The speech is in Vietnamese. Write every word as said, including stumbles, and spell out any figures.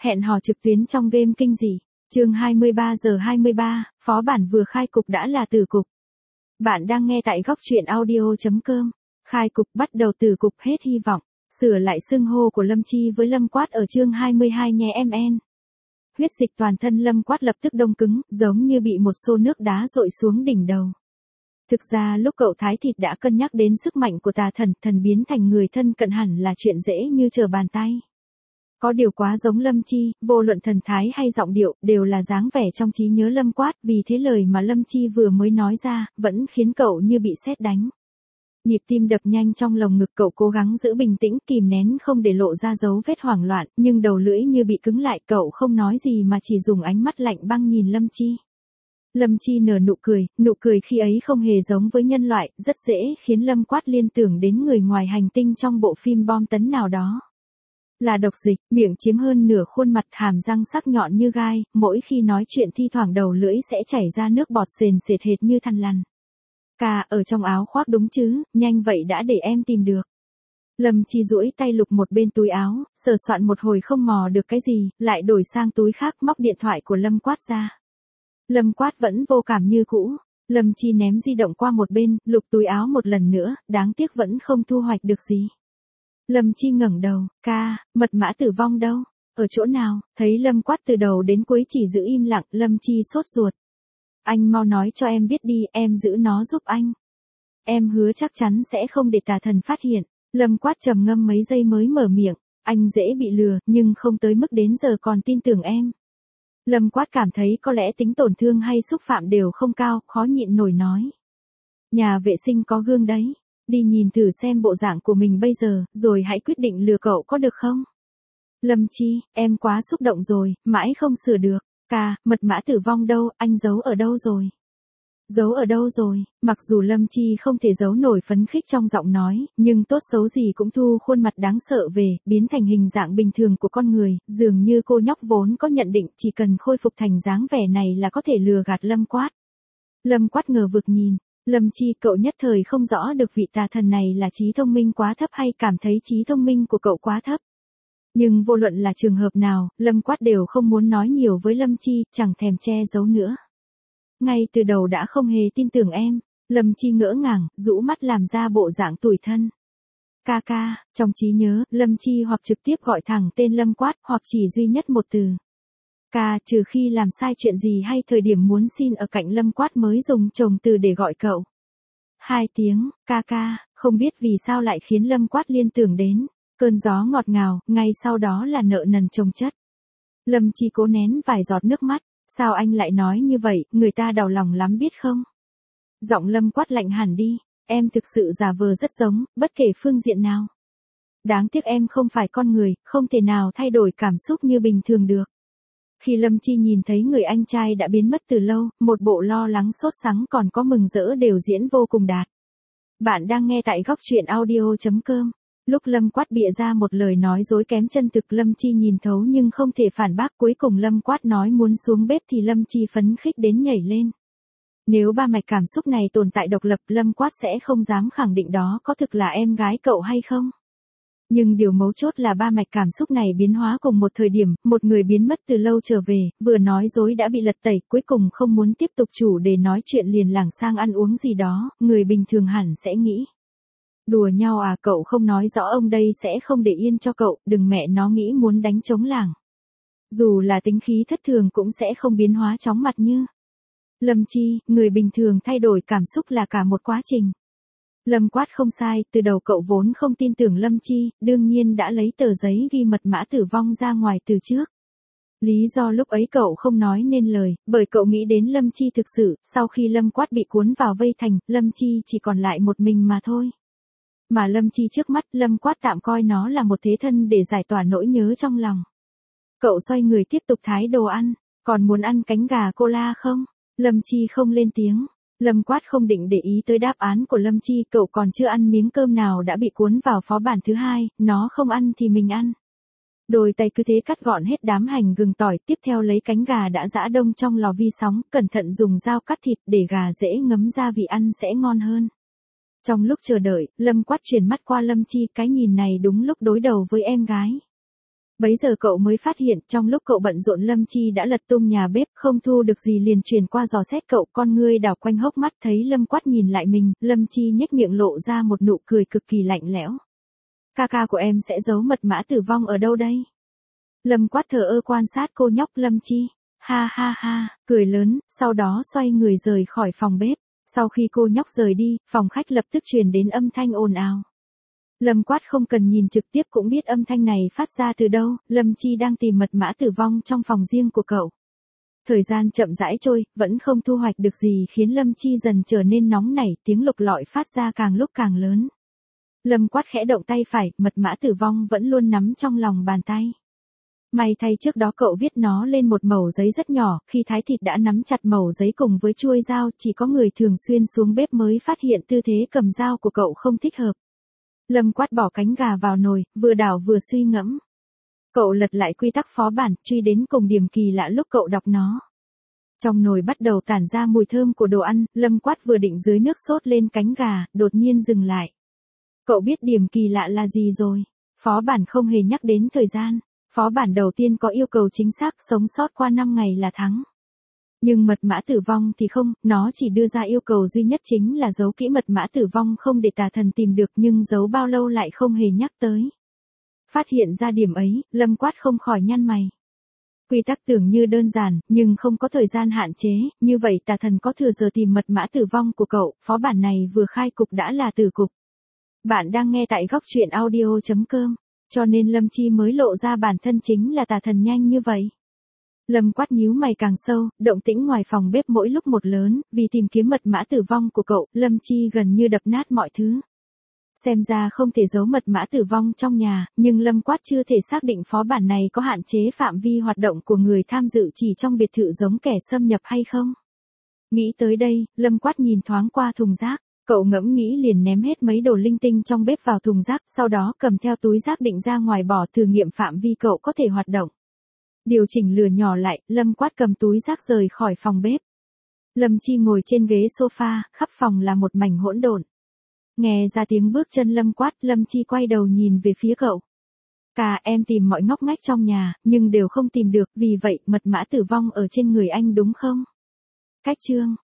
Hẹn hò trực tuyến trong game kinh dị. Chương hai mươi ba giờ hai mươi ba, phó bản vừa khai cục đã là tử cục. Bạn đang nghe tại góc truyện audio chấm com. Khai cục bắt đầu tử cục hết hy vọng. Sửa lại xưng hô của Lâm Chi với Lâm Quát ở chương hai mươi hai nhé em en. Huyết dịch toàn thân Lâm Quát lập tức đông cứng, giống như bị một xô nước đá dội xuống đỉnh đầu. Thực ra lúc cậu thái thịt đã cân nhắc đến sức mạnh của tà thần, thần biến thành người thân cận hẳn là chuyện dễ như trở bàn tay. Có điều quá giống Lâm Chi, vô luận thần thái hay giọng điệu, đều là dáng vẻ trong trí nhớ Lâm Quát, vì thế lời mà Lâm Chi vừa mới nói ra, vẫn khiến cậu như bị sét đánh. Nhịp tim đập nhanh trong lồng ngực, cậu cố gắng giữ bình tĩnh, kìm nén không để lộ ra dấu vết hoảng loạn, nhưng đầu lưỡi như bị cứng lại, cậu không nói gì mà chỉ dùng ánh mắt lạnh băng nhìn Lâm Chi. Lâm Chi nở nụ cười, nụ cười khi ấy không hề giống với nhân loại, rất dễ khiến Lâm Quát liên tưởng đến người ngoài hành tinh trong bộ phim bom tấn nào đó. Là độc dịch, miệng chiếm hơn nửa khuôn mặt, hàm răng sắc nhọn như gai, mỗi khi nói chuyện thi thoảng đầu lưỡi sẽ chảy ra nước bọt sền sệt hệt như thằn lằn. Ca, ở trong áo khoác đúng chứ, nhanh vậy đã để em tìm được. Lâm Chi duỗi tay lục một bên túi áo, sờ soạn một hồi không mò được cái gì, lại đổi sang túi khác, móc điện thoại của Lâm Quát ra. Lâm Quát vẫn vô cảm như cũ. Lâm Chi ném di động qua một bên, lục túi áo một lần nữa, đáng tiếc vẫn không thu hoạch được gì. Lâm Chi ngẩng đầu, ca, mật mã tử vong đâu? Ở chỗ nào? Thấy Lâm Quát từ đầu đến cuối chỉ giữ im lặng, Lâm Chi sốt ruột. Anh mau nói cho em biết đi, em giữ nó giúp anh. Em hứa chắc chắn sẽ không để tà thần phát hiện. Lâm Quát trầm ngâm mấy giây mới mở miệng, anh dễ bị lừa, nhưng không tới mức đến giờ còn tin tưởng em. Lâm Quát cảm thấy có lẽ tính tổn thương hay xúc phạm đều không cao, khó nhịn nổi nói. Nhà vệ sinh có gương đấy. Đi nhìn thử xem bộ dạng của mình bây giờ, rồi hãy quyết định lừa cậu có được không? Lâm Chi, em quá xúc động rồi, mãi không sửa được. Ca, mật mã tử vong đâu, anh giấu ở đâu rồi? Giấu ở đâu rồi? Mặc dù Lâm Chi không thể giấu nổi phấn khích trong giọng nói, nhưng tốt xấu gì cũng thu khuôn mặt đáng sợ về, biến thành hình dạng bình thường của con người, dường như cô nhóc vốn có nhận định chỉ cần khôi phục thành dáng vẻ này là có thể lừa gạt Lâm Quát. Lâm Quát ngờ vực nhìn. Lâm Chi, cậu nhất thời không rõ được vị tà thần này là trí thông minh quá thấp hay cảm thấy trí thông minh của cậu quá thấp. Nhưng vô luận là trường hợp nào, Lâm Quát đều không muốn nói nhiều với Lâm Chi, chẳng thèm che giấu nữa. Ngay từ đầu đã không hề tin tưởng em. Lâm Chi ngỡ ngàng, rũ mắt làm ra bộ dạng tủi thân. Ca ca, trong trí nhớ, Lâm Chi hoặc trực tiếp gọi thẳng tên Lâm Quát, hoặc chỉ duy nhất một từ. Ca, trừ khi làm sai chuyện gì hay thời điểm muốn xin ở cạnh Lâm Quát mới dùng chồng từ để gọi cậu. Hai tiếng, ca ca, không biết vì sao lại khiến Lâm Quát liên tưởng đến cơn gió ngọt ngào, ngay sau đó là nợ nần chồng chất. Lâm Chi cố nén vài giọt nước mắt, sao anh lại nói như vậy, người ta đau lòng lắm biết không? Giọng Lâm Quát lạnh hẳn đi, em thực sự giả vờ rất giống, bất kể phương diện nào. Đáng tiếc em không phải con người, không thể nào thay đổi cảm xúc như bình thường được. Khi Lâm Chi nhìn thấy người anh trai đã biến mất từ lâu, một bộ lo lắng sốt sắng còn có mừng rỡ đều diễn vô cùng đạt. Bạn đang nghe tại góc truyện audio chấm com. Lúc Lâm Quát bịa ra một lời nói dối kém chân thực, Lâm Chi nhìn thấu nhưng không thể phản bác, cuối cùng Lâm Quát nói muốn xuống bếp thì Lâm Chi phấn khích đến nhảy lên. Nếu ba mạch cảm xúc này tồn tại độc lập, Lâm Quát sẽ không dám khẳng định đó có thực là em gái cậu hay không. Nhưng điều mấu chốt là ba mạch cảm xúc này biến hóa cùng một thời điểm, một người biến mất từ lâu trở về, vừa nói dối đã bị lật tẩy, cuối cùng không muốn tiếp tục chủ đề nói chuyện liền lảng sang ăn uống gì đó, người bình thường hẳn sẽ nghĩ. Đùa nhau à, cậu không nói rõ ông đây sẽ không để yên cho cậu, đừng mẹ nó nghĩ muốn đánh trống làng. Dù là tính khí thất thường cũng sẽ không biến hóa chóng mặt như. Lâm Chi, người bình thường thay đổi cảm xúc là cả một quá trình. Lâm Quát không sai, từ đầu cậu vốn không tin tưởng Lâm Chi, đương nhiên đã lấy tờ giấy ghi mật mã tử vong ra ngoài từ trước. Lý do lúc ấy cậu không nói nên lời, bởi cậu nghĩ đến Lâm Chi thực sự, sau khi Lâm Quát bị cuốn vào vây thành, Lâm Chi chỉ còn lại một mình mà thôi. Mà Lâm Chi trước mắt, Lâm Quát tạm coi nó là một thế thân để giải tỏa nỗi nhớ trong lòng. Cậu xoay người tiếp tục thái đồ ăn, còn muốn ăn cánh gà cola không? Lâm Chi không lên tiếng. Lâm Quát không định để ý tới đáp án của Lâm Chi, cậu còn chưa ăn miếng cơm nào đã bị cuốn vào phó bản thứ hai, nó không ăn thì mình ăn. Đôi tay cứ thế cắt gọn hết đám hành gừng tỏi, tiếp theo lấy cánh gà đã giã đông trong lò vi sóng, cẩn thận dùng dao cắt thịt để gà dễ ngấm gia vị ăn sẽ ngon hơn. Trong lúc chờ đợi, Lâm Quát chuyển mắt qua Lâm Chi, cái nhìn này đúng lúc đối đầu với em gái. Bấy giờ cậu mới phát hiện trong lúc cậu bận rộn Lâm Chi đã lật tung nhà bếp, không thu được gì liền truyền qua dò xét cậu, con ngươi đảo quanh hốc mắt thấy Lâm Quát nhìn lại mình, Lâm Chi nhếch miệng lộ ra một nụ cười cực kỳ lạnh lẽo. Ca ca của em sẽ giấu mật mã tử vong ở đâu đây? Lâm Quát thờ ơ quan sát cô nhóc Lâm Chi. Ha ha ha, cười lớn, sau đó xoay người rời khỏi phòng bếp. Sau khi cô nhóc rời đi, phòng khách lập tức truyền đến âm thanh ồn ào. Lâm Quát không cần nhìn trực tiếp cũng biết âm thanh này phát ra từ đâu, Lâm Chi đang tìm mật mã tử vong trong phòng riêng của cậu. Thời gian chậm rãi trôi, vẫn không thu hoạch được gì khiến Lâm Chi dần trở nên nóng nảy, tiếng lục lọi phát ra càng lúc càng lớn. Lâm Quát khẽ động tay phải, mật mã tử vong vẫn luôn nắm trong lòng bàn tay. May thay trước đó cậu viết nó lên một mẩu giấy rất nhỏ, khi thái thịt đã nắm chặt mẩu giấy cùng với chuôi dao, chỉ có người thường xuyên xuống bếp mới phát hiện tư thế cầm dao của cậu không thích hợp. Lâm Quát bỏ cánh gà vào nồi, vừa đảo vừa suy ngẫm. Cậu lật lại quy tắc phó bản, truy đến cùng điểm kỳ lạ lúc cậu đọc nó. Trong nồi bắt đầu tản ra mùi thơm của đồ ăn, Lâm Quát vừa định dưới nước sốt lên cánh gà, đột nhiên dừng lại. Cậu biết điểm kỳ lạ là gì rồi? Phó bản không hề nhắc đến thời gian. Phó bản đầu tiên có yêu cầu chính xác sống sót qua năm ngày là thắng. Nhưng mật mã tử vong thì không, nó chỉ đưa ra yêu cầu duy nhất chính là giấu kỹ mật mã tử vong không để tà thần tìm được nhưng giấu bao lâu lại không hề nhắc tới. Phát hiện ra điểm ấy, Lâm Quát không khỏi nhăn mày. Quy tắc tưởng như đơn giản, nhưng không có thời gian hạn chế, như vậy tà thần có thừa giờ tìm mật mã tử vong của cậu, phó bản này vừa khai cục đã là tử cục. Bạn đang nghe tại góc truyện audio chấm com. Cho nên Lâm Chi mới lộ ra bản thân chính là tà thần nhanh như vậy. Lâm Quát nhíu mày càng sâu, động tĩnh ngoài phòng bếp mỗi lúc một lớn, vì tìm kiếm mật mã tử vong của cậu, Lâm Chi gần như đập nát mọi thứ. Xem ra không thể giấu mật mã tử vong trong nhà, nhưng Lâm Quát chưa thể xác định phó bản này có hạn chế phạm vi hoạt động của người tham dự chỉ trong biệt thự giống kẻ xâm nhập hay không. Nghĩ tới đây, Lâm Quát nhìn thoáng qua thùng rác. Cậu ngẫm nghĩ liền ném hết mấy đồ linh tinh trong bếp vào thùng rác, sau đó cầm theo túi rác định ra ngoài bỏ thử nghiệm phạm vi cậu có thể hoạt động. Điều chỉnh lửa nhỏ lại, Lâm Quát cầm túi rác rời khỏi phòng bếp. Lâm Chi ngồi trên ghế sofa, khắp phòng là một mảnh hỗn độn. Nghe ra tiếng bước chân Lâm Quát, Lâm Chi quay đầu nhìn về phía cậu. Cả em tìm mọi ngóc ngách trong nhà, nhưng đều không tìm được, vì vậy mật mã tử vong ở trên người anh đúng không? Cách chương